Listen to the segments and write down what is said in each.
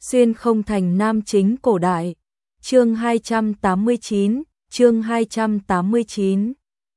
Xuyên không thành nam chính cổ đại. Chương 289, chương 289.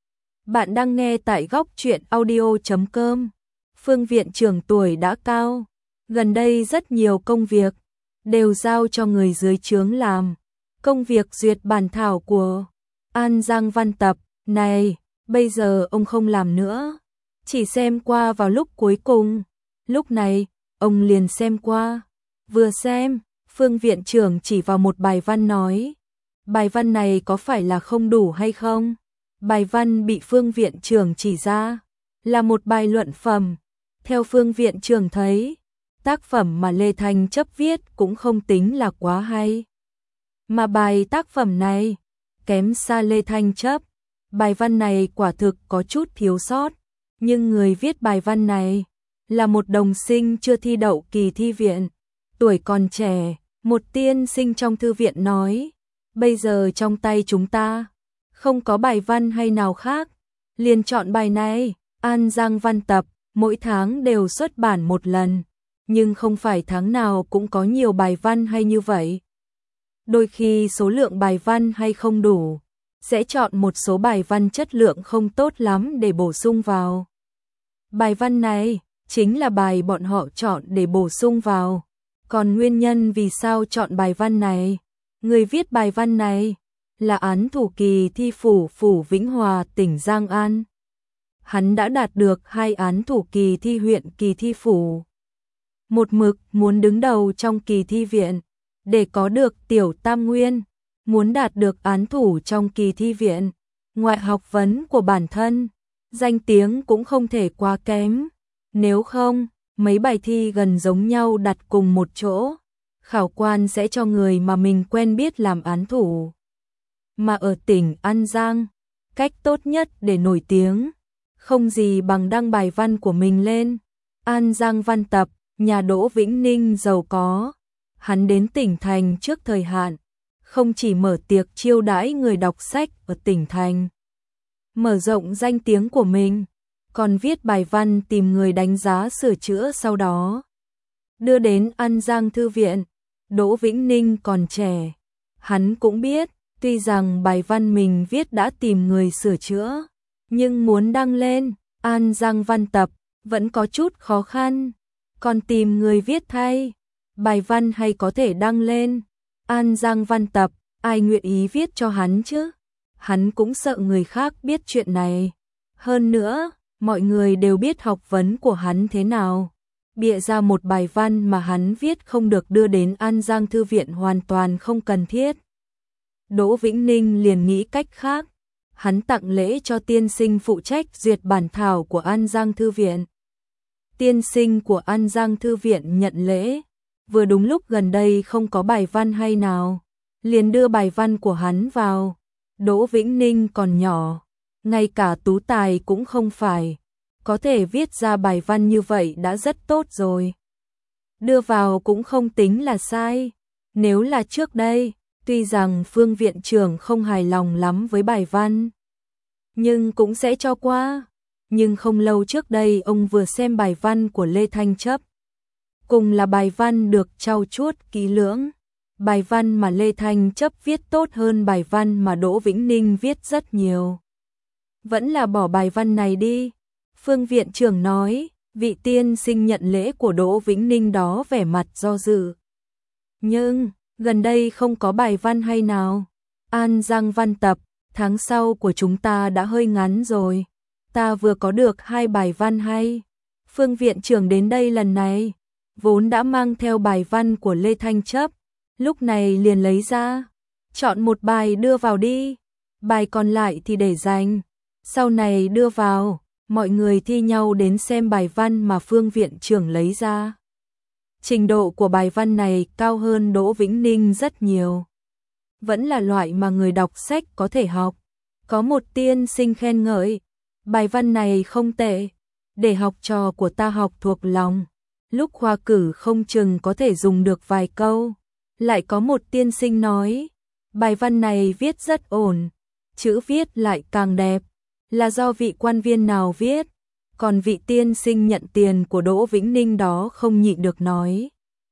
Bạn đang nghe tại góc truyện audio.com. Phương viện trưởng tuổi đã cao, gần đây rất nhiều công việc đều giao cho người dưới trướng làm. Công việc duyệt bản thảo của An Giang văn tập này, bây giờ ông không làm nữa, chỉ xem qua vào lúc cuối cùng. Lúc này, ông liền xem qua. Vừa xem, Phương viện trưởng chỉ vào một bài văn nói, bài văn này có phải là không đủ hay không? Bài văn bị Phương viện trưởng chỉ ra là một bài luận phẩm. Theo Phương viện trưởng thấy, tác phẩm mà Lê Thanh Chấp viết cũng không tính là quá hay. Mà bài tác phẩm này kém xa Lê Thanh Chấp. Bài văn này quả thực có chút thiếu sót, nhưng người viết bài văn này là một đồng sinh chưa thi đậu kỳ thi viện, tuổi còn trẻ. Một tiên sinh trong thư viện nói, bây giờ trong tay chúng ta không có bài văn hay nào khác, liền chọn bài này. An Giang văn tập mỗi tháng đều xuất bản một lần, nhưng không phải tháng nào cũng có nhiều bài văn hay như vậy. Đôi khi số lượng bài văn hay không đủ, sẽ chọn một số bài văn chất lượng không tốt lắm để bổ sung vào. Bài văn này chính là bài bọn họ chọn để bổ sung vào. Còn nguyên nhân vì sao chọn bài văn này, người viết bài văn này là án thủ kỳ thi phủ Vĩnh Hòa tỉnh Giang An. Hắn đã đạt được 2 án thủ kỳ thi huyện kỳ thi phủ. Một mực muốn đứng đầu trong kỳ thi viện, để có được tiểu tam nguyên, muốn đạt được án thủ trong kỳ thi viện. Ngoại học vấn của bản thân, danh tiếng cũng không thể quá kém. Nếu không, mấy bài thi gần giống nhau đặt cùng một chỗ, khảo quan sẽ cho người mà mình quen biết làm án thủ. Mà ở tỉnh An Giang, cách tốt nhất để nổi tiếng, không gì bằng đăng bài văn của mình lên. An Giang văn tập, nhà Đỗ Vĩnh Ninh giàu có. Hắn đến tỉnh thành trước thời hạn, không chỉ mở tiệc chiêu đãi người đọc sách ở tỉnh thành, mở rộng danh tiếng của mình, còn viết bài văn tìm người đánh giá sửa chữa sau đó, đưa đến An Giang thư viện. Đỗ Vĩnh Ninh còn trẻ, hắn cũng biết, tuy rằng bài văn mình viết đã tìm người sửa chữa, nhưng muốn đăng lên An Giang văn tập vẫn có chút khó khăn, còn tìm người viết thay. Bài văn hay có thể đăng lên An Giang văn tập, ai nguyện ý viết cho hắn chứ? Hắn cũng sợ người khác biết chuyện này. Hơn nữa, mọi người đều biết học vấn của hắn thế nào. Bịa ra một bài văn mà hắn viết không được đưa đến An Giang thư viện hoàn toàn không cần thiết. Đỗ Vĩnh Ninh liền nghĩ cách khác. Hắn tặng lễ cho tiên sinh phụ trách duyệt bản thảo của An Giang thư viện. Tiên sinh của An Giang thư viện nhận lễ. Vừa đúng lúc gần đây không có bài văn hay nào, liền đưa bài văn của hắn vào. Đỗ Vĩnh Ninh còn nhỏ, ngay cả tú tài cũng không phải, có thể viết ra bài văn như vậy đã rất tốt rồi. Đưa vào cũng không tính là sai. Nếu là trước đây, tuy rằng Phương viện trưởng không hài lòng lắm với bài văn, nhưng cũng sẽ cho qua. Nhưng không lâu trước đây ông vừa xem bài văn của Lê Thanh Chấp, cùng là bài văn được trau chuốt kỹ lưỡng. Bài văn mà Lê Thanh Chấp viết tốt hơn bài văn mà Đỗ Vĩnh Ninh viết rất nhiều. Vẫn là bỏ bài văn này đi. Phương viện trưởng nói, vị tiên sinh nhận lễ của Đỗ Vĩnh Ninh đó vẻ mặt do dự. Nhưng, gần đây không có bài văn hay nào. An Giang văn tập, tháng sau của chúng ta đã hơi ngắn rồi. Ta vừa có được 2 bài văn hay. Phương viện trưởng đến đây lần này, vốn đã mang theo bài văn của Lê Thanh Chấp, lúc này liền lấy ra, chọn một bài đưa vào đi, bài còn lại thì để dành, sau này đưa vào. Mọi người thi nhau đến xem bài văn mà Phương viện trưởng lấy ra. Trình độ của bài văn này cao hơn Đỗ Vĩnh Ninh rất nhiều, vẫn là loại mà người đọc sách có thể học. Có một tiên sinh khen ngợi, bài văn này không tệ, để học trò của ta học thuộc lòng, lúc khoa cử không chừng có thể dùng được vài câu. Lại có một tiên sinh nói, bài văn này viết rất ổn, chữ viết lại càng đẹp, là do vị quan viên nào viết. Còn vị tiên sinh nhận tiền của Đỗ Vĩnh Ninh đó không nhịn được nói,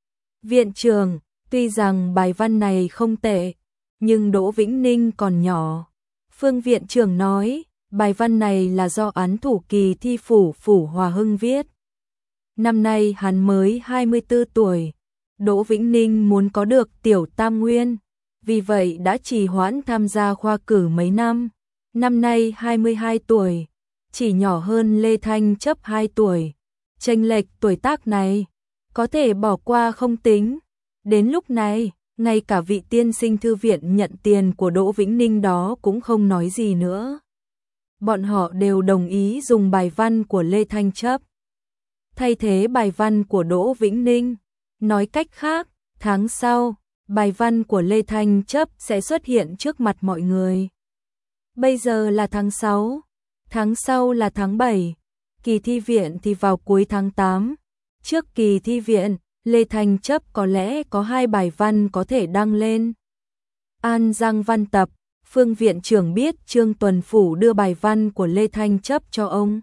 Viện trưởng, tuy rằng bài văn này không tệ, nhưng Đỗ Vĩnh Ninh còn nhỏ. Phương viện trưởng nói, bài văn này là do án thủ kỳ thi Phủ Hòa Hưng viết. Năm nay hắn mới 24 tuổi. Đỗ Vĩnh Ninh muốn có được tiểu tam nguyên, vì vậy đã trì hoãn tham gia khoa cử mấy năm. Năm nay 22 tuổi, chỉ nhỏ hơn Lê Thanh Chấp 2 tuổi. Chênh lệch tuổi tác này, có thể bỏ qua không tính. Đến lúc này, ngay cả vị tiên sinh thư viện nhận tiền của Đỗ Vĩnh Ninh đó cũng không nói gì nữa. Bọn họ đều đồng ý dùng bài văn của Lê Thanh Chấp thay thế bài văn của Đỗ Vĩnh Ninh. Nói cách khác, tháng sau, bài văn của Lê Thanh Chấp sẽ xuất hiện trước mặt mọi người. Bây giờ là tháng 6, tháng sau là tháng 7, kỳ thi viện thì vào cuối tháng 8. Trước kỳ thi viện, Lê Thanh Chấp có lẽ có 2 bài văn có thể đăng lên An Giang Văn Tập. Phương viện trưởng biết Trương Tuần Phủ đưa bài văn của Lê Thanh Chấp cho ông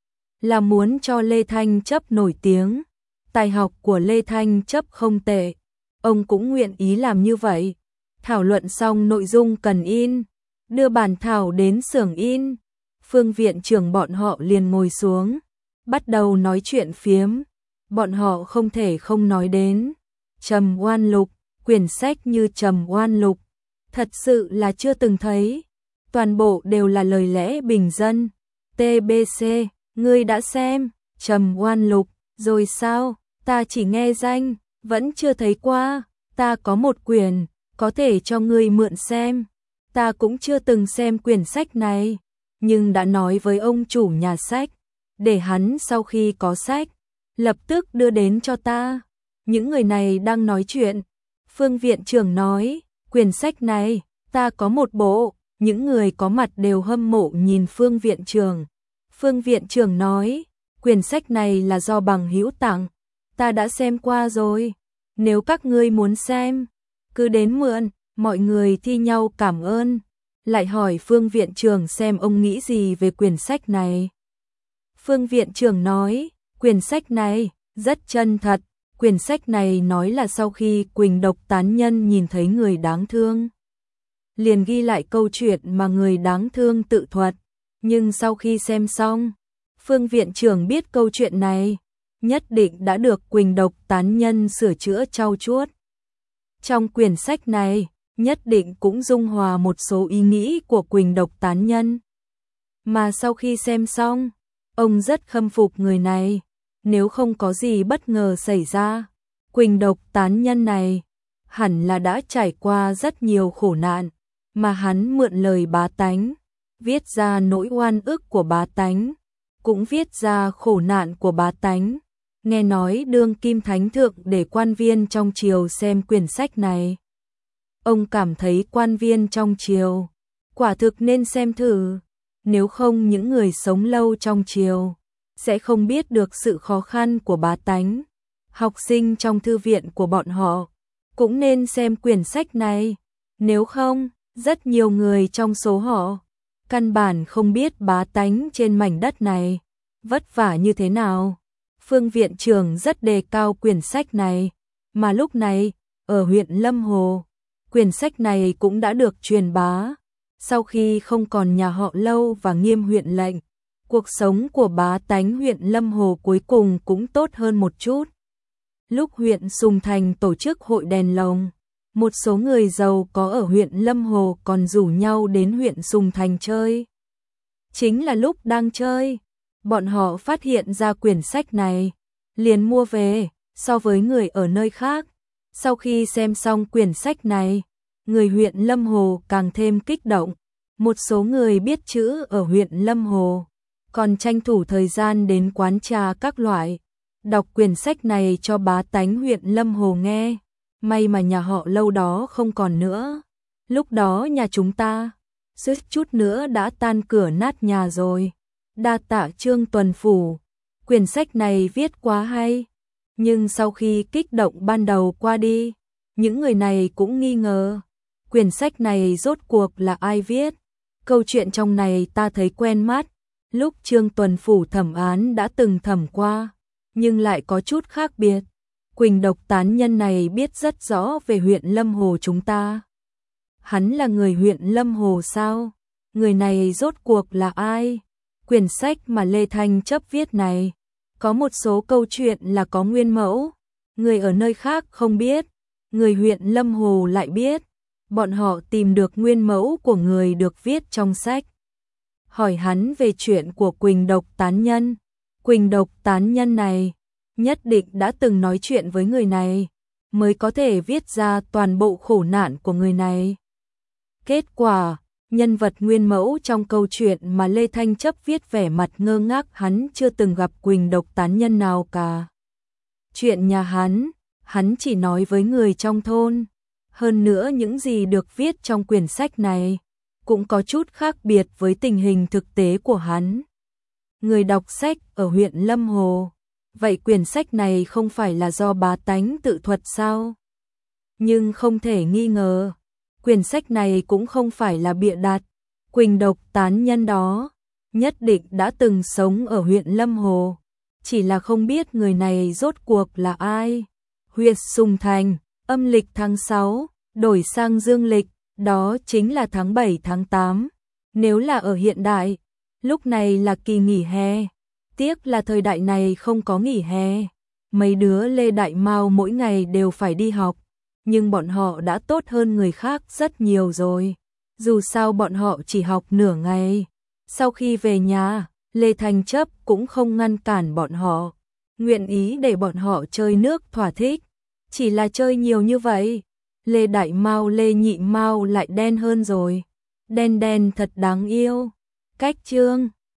là muốn cho Lê Thanh Chấp nổi tiếng. Tài học của Lê Thanh Chấp không tệ, ông cũng nguyện ý làm như vậy. Thảo luận xong nội dung cần in, đưa bản thảo đến xưởng in. Phương viện trưởng bọn họ liền ngồi xuống, bắt đầu nói chuyện phiếm. Bọn họ không thể không nói đến Trầm Oan Lục, quyển sách như Trầm Oan Lục, thật sự là chưa từng thấy. Toàn bộ đều là lời lẽ bình dân. TBC, ngươi đã xem Trầm Oan Lục rồi sao? Ta chỉ nghe danh, vẫn chưa thấy qua. Ta có một quyển, có thể cho ngươi mượn xem. Ta cũng chưa từng xem quyển sách này, nhưng đã nói với ông chủ nhà sách, để hắn sau khi có sách, lập tức đưa đến cho ta. Những người này đang nói chuyện. Phương viện trưởng nói, quyển sách này, ta có một bộ. Những người có mặt đều hâm mộ nhìn Phương viện trưởng. Phương viện trưởng nói, quyển sách này là do bằng hữu tặng. Ta đã xem qua rồi. Nếu các ngươi muốn xem, cứ đến mượn. Mọi người thi nhau cảm ơn. Lại hỏi Phương viện trưởng xem ông nghĩ gì về quyển sách này. Phương viện trưởng nói, quyển sách này rất chân thật. Quyển sách này nói là sau khi Quỳnh Độc tán nhân nhìn thấy người đáng thương, liền ghi lại câu chuyện mà người đáng thương tự thuật. Nhưng sau khi xem xong, Phương viện trưởng biết câu chuyện này nhất định đã được Quỳnh Độc tán nhân sửa chữa trau chuốt. Trong quyển sách này, nhất định cũng dung hòa một số ý nghĩ của Quỳnh Độc tán nhân. Mà sau khi xem xong, ông rất khâm phục người này. Nếu không có gì bất ngờ xảy ra, Quỳnh Độc tán nhân này hẳn là đã trải qua rất nhiều khổ nạn, mà hắn mượn lời bá tánh, viết ra nỗi oan ức của bá tánh, cũng viết ra khổ nạn của bá tánh. Nghe nói đương kim thánh thượng để quan viên trong triều xem quyển sách này. Ông cảm thấy quan viên trong triều quả thực nên xem thử, nếu không những người sống lâu trong triều sẽ không biết được sự khó khăn của bá tánh. Học sinh trong thư viện của bọn họ cũng nên xem quyển sách này, nếu không, rất nhiều người trong số họ căn bản không biết bá tánh trên mảnh đất này vất vả như thế nào. Phương viện trưởng rất đề cao quyển sách này, mà lúc này, ở huyện Lâm Hồ, quyển sách này cũng đã được truyền bá. Sau khi không còn nhà họ Lâu và Nghiêm huyện lệnh, cuộc sống của bá tánh huyện Lâm Hồ cuối cùng cũng tốt hơn một chút. Lúc huyện Sùng Thành tổ chức hội đèn lồng, một số người giàu có ở huyện Lâm Hồ còn rủ nhau đến huyện Sùng Thành chơi. Chính là lúc đang chơi, bọn họ phát hiện ra quyển sách này, liền mua về. So với người ở nơi khác, sau khi xem xong quyển sách này, người huyện Lâm Hồ càng thêm kích động. Một số người biết chữ ở huyện Lâm Hồ còn tranh thủ thời gian đến quán trà các loại, đọc quyển sách này cho bá tánh huyện Lâm Hồ nghe. May mà nhà họ Lâu đó không còn nữa. Lúc đó nhà chúng ta suýt chút nữa đã tan cửa nát nhà rồi. Đa tạ Trương Tuần Phủ, quyển sách này viết quá hay. Nhưng sau khi kích động ban đầu qua đi, những người này cũng nghi ngờ, quyển sách này rốt cuộc là ai viết? Câu chuyện trong này ta thấy quen mắt, lúc Trương Tuần Phủ thẩm án đã từng thẩm qua, nhưng lại có chút khác biệt. Quỳnh độc tán nhân này biết rất rõ về huyện Lâm Hồ chúng ta. Hắn là người huyện Lâm Hồ sao? Người này rốt cuộc là ai? Quyển sách mà Lê Thanh Chấp viết này, có một số câu chuyện là có nguyên mẫu, người ở nơi khác không biết, người huyện Lâm Hồ lại biết. Bọn họ tìm được nguyên mẫu của người được viết trong sách. Hỏi hắn về chuyện của Quỳnh độc tán nhân. Quỳnh độc tán nhân này nhất định đã từng nói chuyện với người này, mới có thể viết ra toàn bộ khổ nạn của người này. Kết quả, nhân vật nguyên mẫu trong câu chuyện mà Lê Thanh Chấp viết vẻ mặt ngơ ngác, hắn chưa từng gặp Quỳnh độc tán nhân nào cả. Chuyện nhà hắn chỉ nói với người trong thôn. Hơn nữa những gì được viết trong quyển sách này cũng có chút khác biệt với tình hình thực tế của hắn. Người đọc sách ở huyện Lâm Hồ, vậy quyển sách này không phải là do bá tánh tự thuật sao? Nhưng không thể nghi ngờ, quyển sách này cũng không phải là bịa đặt. Quỳnh độc tán nhân đó nhất định đã từng sống ở huyện Lâm Hồ, chỉ là không biết người này rốt cuộc là ai. Huyện Sùng Thành, âm lịch tháng 6, đổi sang dương lịch, đó chính là tháng 7 tháng 8. Nếu là ở hiện đại, lúc này là kỳ nghỉ hè. Tiếc là thời đại này không có nghỉ hè. Mấy đứa Lê Đại Mao mỗi ngày đều phải đi học, nhưng bọn họ đã tốt hơn người khác rất nhiều rồi. Dù sao bọn họ chỉ học nửa ngày. Sau khi về nhà, Lê Thanh Chấp cũng không ngăn cản bọn họ, nguyện ý để bọn họ chơi nước thỏa thích. Chỉ là chơi nhiều như vậy, Lê Đại Mao Lê Nhị Mao lại đen hơn rồi. Đen đen thật đáng yêu. Cách chương